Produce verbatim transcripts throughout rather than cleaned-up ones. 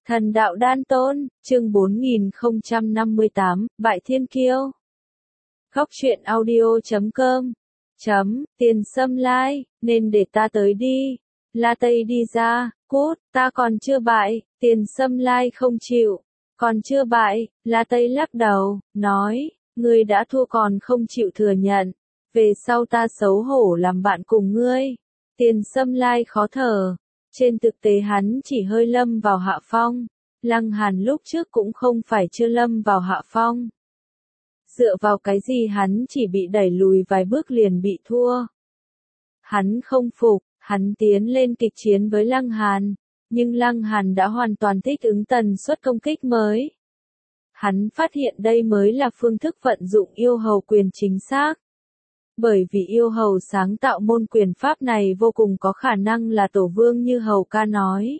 Thần đạo đan tôn, chương bốn nghìn không trăm năm mươi tám, Bại Thiên Kiêu. Góc truyện audio chấm com. Chấm, Tiền Sâm Lai, nên để ta tới đi. La Tây đi ra, cút, ta còn chưa bại, Tiền Sâm Lai không chịu. Còn chưa bại, La Tây lắc đầu, nói, ngươi đã thua còn không chịu thừa nhận. Về sau ta xấu hổ làm bạn cùng ngươi. Tiền Sâm Lai khó thở. Trên thực tế hắn chỉ hơi lâm vào hạ phong. Lăng Hàn lúc trước cũng không phải chưa lâm vào hạ phong. Dựa vào cái gì hắn chỉ bị đẩy lùi vài bước liền bị thua. Hắn không phục, hắn tiến lên kịch chiến với Lăng Hàn. Nhưng Lăng Hàn đã hoàn toàn thích ứng tần suất công kích mới. Hắn phát hiện đây mới là phương thức vận dụng yêu hầu quyền chính xác. Bởi vì yêu hầu sáng tạo môn quyền pháp này vô cùng có khả năng là tổ vương như hầu ca nói.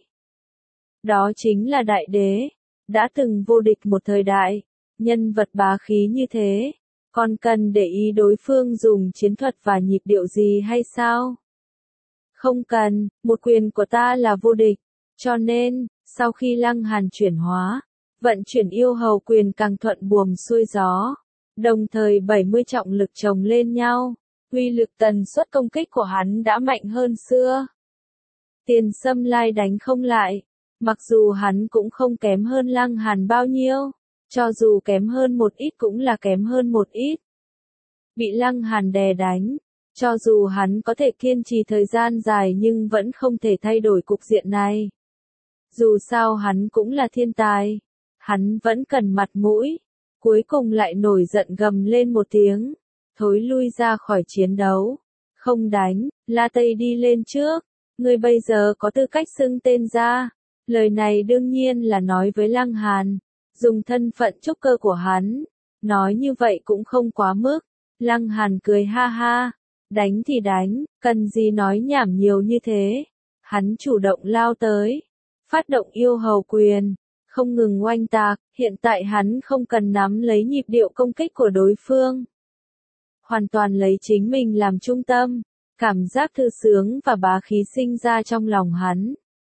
Đó chính là đại đế, đã từng vô địch một thời đại, nhân vật bá khí như thế, còn cần để ý đối phương dùng chiến thuật và nhịp điệu gì hay sao? Không cần, một quyền của ta là vô địch, cho nên, sau khi Lăng Hàn chuyển hóa, vận chuyển yêu hầu quyền càng thuận buồm xuôi gió. Đồng thời bảy mươi trọng lực chồng lên nhau, uy lực tần suất công kích của hắn đã mạnh hơn xưa. Tiền Sâm Lai đánh không lại, mặc dù hắn cũng không kém hơn Lăng Hàn bao nhiêu, cho dù kém hơn một ít cũng là kém hơn một ít. Bị Lăng Hàn đè đánh, cho dù hắn có thể kiên trì thời gian dài nhưng vẫn không thể thay đổi cục diện này. Dù sao hắn cũng là thiên tài, hắn vẫn cần mặt mũi. Cuối cùng lại nổi giận gầm lên một tiếng, thối lui ra khỏi chiến đấu. Không đánh, La Tây đi lên trước, ngươi bây giờ có tư cách xưng tên ra. Lời này đương nhiên là nói với Lăng Hàn, dùng thân phận trúc cơ của hắn. Nói như vậy cũng không quá mức. Lăng Hàn cười ha ha, đánh thì đánh, cần gì nói nhảm nhiều như thế. Hắn chủ động lao tới, phát động yêu hầu quyền. Không ngừng oanh tạc, hiện tại hắn không cần nắm lấy nhịp điệu công kích của đối phương. Hoàn toàn lấy chính mình làm trung tâm, cảm giác thư sướng và bá khí sinh ra trong lòng hắn.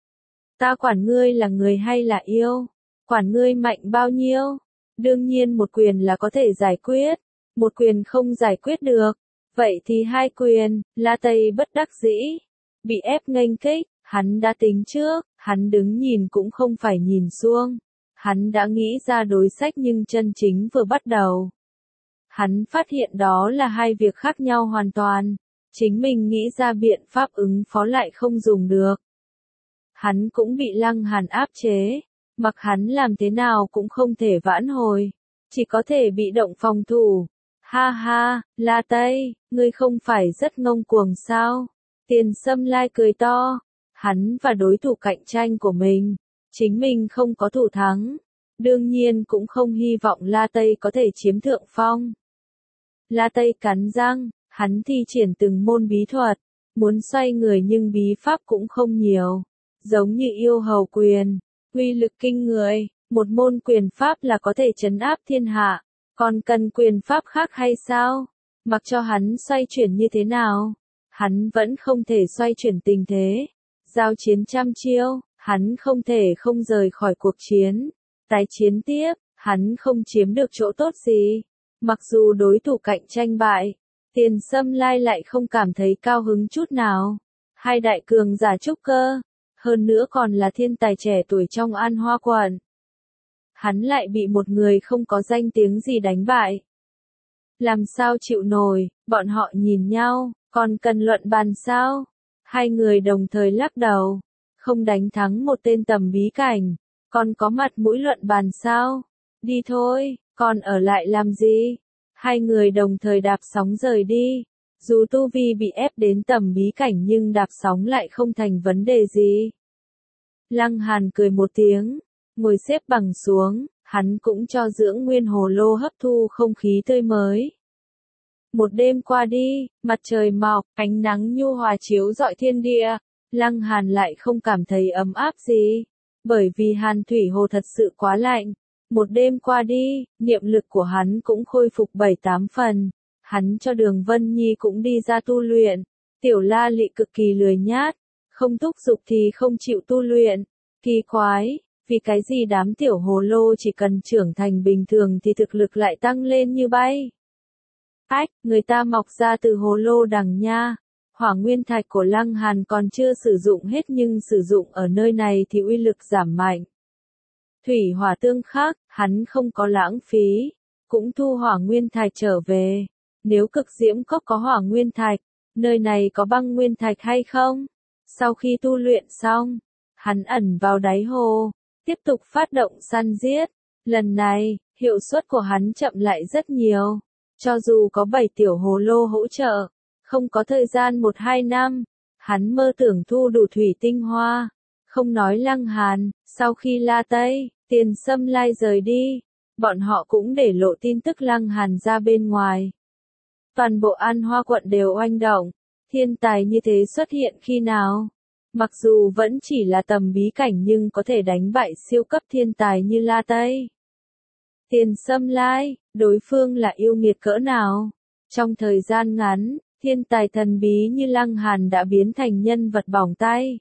Ta quản ngươi là người hay là yêu, quản ngươi mạnh bao nhiêu, đương nhiên một quyền là có thể giải quyết, một quyền không giải quyết được, vậy thì hai quyền. La Tây bất đắc dĩ, bị ép nghênh kích. Hắn đã tính trước, hắn đứng nhìn cũng không phải nhìn xuông. Hắn đã nghĩ ra đối sách nhưng chân chính vừa bắt đầu. Hắn phát hiện đó là hai việc khác nhau hoàn toàn. Chính mình nghĩ ra biện pháp ứng phó lại không dùng được. Hắn cũng bị Lăng Hàn áp chế. Mặc hắn làm thế nào cũng không thể vãn hồi. Chỉ có thể bị động phòng thủ. Ha ha, La Tây, ngươi không phải rất ngông cuồng sao? Tiền Sâm Lai cười to. Hắn và đối thủ cạnh tranh của mình, chính mình không có thủ thắng, đương nhiên cũng không hy vọng La Tây có thể chiếm thượng phong. La Tây cắn răng, hắn thi triển từng môn bí thuật, muốn xoay người nhưng bí pháp cũng không nhiều, giống như yêu hầu quyền, uy lực kinh người, một môn quyền pháp là có thể trấn áp thiên hạ, còn cần quyền pháp khác hay sao? Mặc cho hắn xoay chuyển như thế nào, hắn vẫn không thể xoay chuyển tình thế. Giao chiến trăm chiêu, hắn không thể không rời khỏi cuộc chiến. Tái chiến tiếp, hắn không chiếm được chỗ tốt gì. Mặc dù đối thủ cạnh tranh bại, Tiền Sâm Lai lại không cảm thấy cao hứng chút nào. Hai đại cường giả trúc cơ, hơn nữa còn là thiên tài trẻ tuổi trong An Hoa quận. Hắn lại bị một người không có danh tiếng gì đánh bại. Làm sao chịu nổi, bọn họ nhìn nhau, còn cần luận bàn sao? Hai người đồng thời lắc đầu, không đánh thắng một tên tầm bí cảnh, còn có mặt mũi luận bàn sao? Đi thôi, còn ở lại làm gì? Hai người đồng thời đạp sóng rời đi, dù tu vi bị ép đến tầm bí cảnh nhưng đạp sóng lại không thành vấn đề gì. Lăng Hàn cười một tiếng, ngồi xếp bằng xuống, hắn cũng cho dưỡng nguyên hồ lô hấp thu không khí tươi mới. Một đêm qua đi, mặt trời mọc, ánh nắng nhu hòa chiếu rọi thiên địa, Lăng Hàn lại không cảm thấy ấm áp gì, bởi vì Hàn Thủy Hồ thật sự quá lạnh. Một đêm qua đi, niệm lực của hắn cũng khôi phục bảy tám phần, hắn cho Đường Vân Nhi cũng đi ra tu luyện, Tiểu La Lị cực kỳ lười nhát, không thúc giục thì không chịu tu luyện, kỳ quái, Vì cái gì đám tiểu hồ lô chỉ cần trưởng thành bình thường thì thực lực lại tăng lên như bay. Ách, người ta mọc ra từ hồ lô đằng nha. Hỏa nguyên thạch của Lăng Hàn còn chưa sử dụng hết nhưng sử dụng ở nơi này thì uy lực giảm mạnh. Thủy hỏa tương khắc, hắn không có lãng phí, cũng thu hỏa nguyên thạch trở về. Nếu cực diễm cốc có hỏa nguyên thạch, nơi này có băng nguyên thạch hay không? Sau khi tu luyện xong, hắn ẩn vào đáy hồ, tiếp tục phát động săn giết. Lần này, hiệu suất của hắn chậm lại rất nhiều. Cho dù có bảy tiểu hồ lô hỗ trợ, không có thời gian một hai năm, hắn mơ tưởng thu đủ thủy tinh hoa. Không nói Lăng Hàn, sau khi La Tây, Tiền Sâm Lai rời đi, bọn họ cũng để lộ tin tức Lăng Hàn ra bên ngoài. Toàn bộ An Hoa quận đều oanh động, thiên tài như thế xuất hiện khi nào? Mặc dù vẫn chỉ là tầm bí cảnh nhưng có thể đánh bại siêu cấp thiên tài như La Tây. Tiền Sâm Lai, đối phương là yêu nghiệt cỡ nào? Trong thời gian ngắn, thiên tài thần bí như Lăng Hàn đã biến thành nhân vật bỏng tay.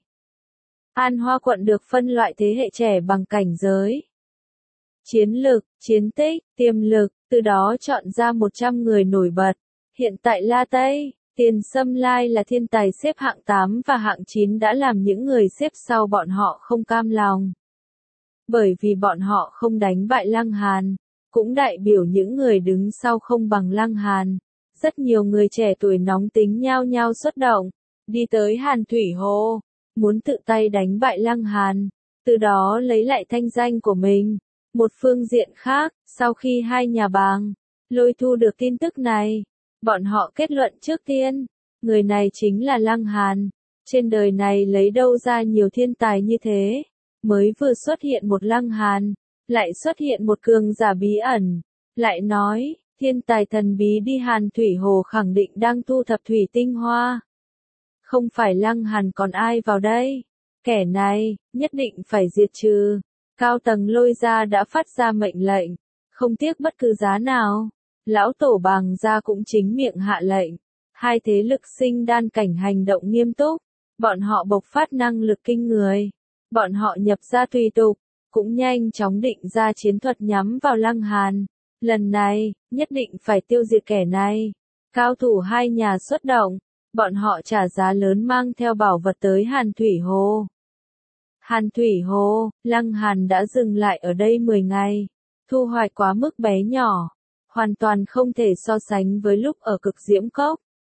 An Hoa quận được phân loại thế hệ trẻ bằng cảnh giới, chiến lực, chiến tích, tiềm lực, từ đó chọn ra một trăm người nổi bật. Hiện tại La Tây, Tiền Sâm Lai là thiên tài xếp hạng tám và hạng chín đã làm những người xếp sau bọn họ không cam lòng. Bởi vì bọn họ không đánh bại Lăng Hàn, cũng đại biểu những người đứng sau không bằng Lăng Hàn. Rất nhiều người trẻ tuổi nóng tính nhao nhao xuất động, đi tới Hàn Thủy Hồ, muốn tự tay đánh bại Lăng Hàn, từ đó lấy lại thanh danh của mình. Một phương diện khác, sau khi hai nhà Bàng, Lôi thu được tin tức này, bọn họ kết luận trước tiên, người này chính là Lăng Hàn. Trên đời này lấy đâu ra nhiều thiên tài như thế, mới vừa xuất hiện một Lăng Hàn, lại xuất hiện một cường giả bí ẩn, lại nói, thiên tài thần bí đi Hàn Thủy Hồ khẳng định đang thu thập thủy tinh hoa. Không phải Lăng Hàn còn ai vào đây? Kẻ này, nhất định phải diệt trừ. Cao tầng Lôi gia đã phát ra mệnh lệnh, không tiếc bất cứ giá nào. Lão tổ Bàng gia cũng chính miệng hạ lệnh. Hai thế lực sinh đan cảnh hành động nghiêm túc, bọn họ bộc phát năng lực kinh người. Bọn họ nhập ra tùy tục, cũng nhanh chóng định ra chiến thuật nhắm vào Lăng Hàn. Lần này, nhất định phải tiêu diệt kẻ này. Cao thủ hai nhà xuất động, bọn họ trả giá lớn mang theo bảo vật tới Hàn Thủy Hồ. Hàn Thủy Hồ, Lăng Hàn đã dừng lại ở đây mười ngày, thu hoạch quá mức bé nhỏ, hoàn toàn không thể so sánh với lúc ở Cực Diễm Cốc.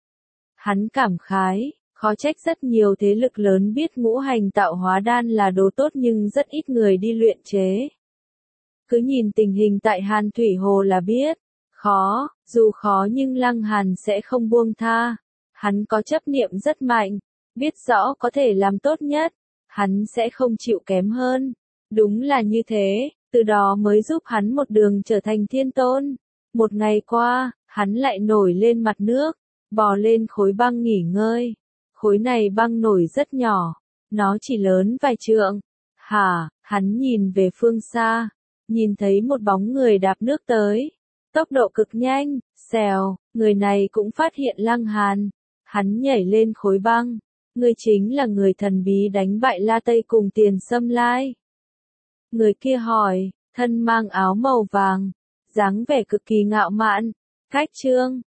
Hắn cảm khái, khó trách rất nhiều thế lực lớn biết ngũ hành tạo hóa đan là đồ tốt nhưng rất ít người đi luyện chế. Cứ nhìn tình hình tại Hàn Thủy Hồ là biết, khó, dù khó nhưng Lăng Hàn sẽ không buông tha. Hắn có chấp niệm rất mạnh, biết rõ có thể làm tốt nhất, hắn sẽ không chịu kém hơn. Đúng là như thế, từ đó mới giúp hắn một đường trở thành thiên tôn. Một ngày qua, hắn lại nổi lên mặt nước, bò lên khối băng nghỉ ngơi. Khối này băng nổi rất nhỏ, nó chỉ lớn vài trượng. Hả, hắn nhìn về phương xa, nhìn thấy một bóng người đạp nước tới. Tốc độ cực nhanh, xèo, người này cũng phát hiện Lăng Hàn. Hắn nhảy lên khối băng. Người chính là người thần bí đánh bại La Tây cùng Tiền Sâm Lai. Người kia hỏi, thân mang áo màu vàng, dáng vẻ cực kỳ ngạo mạn. Cách trương,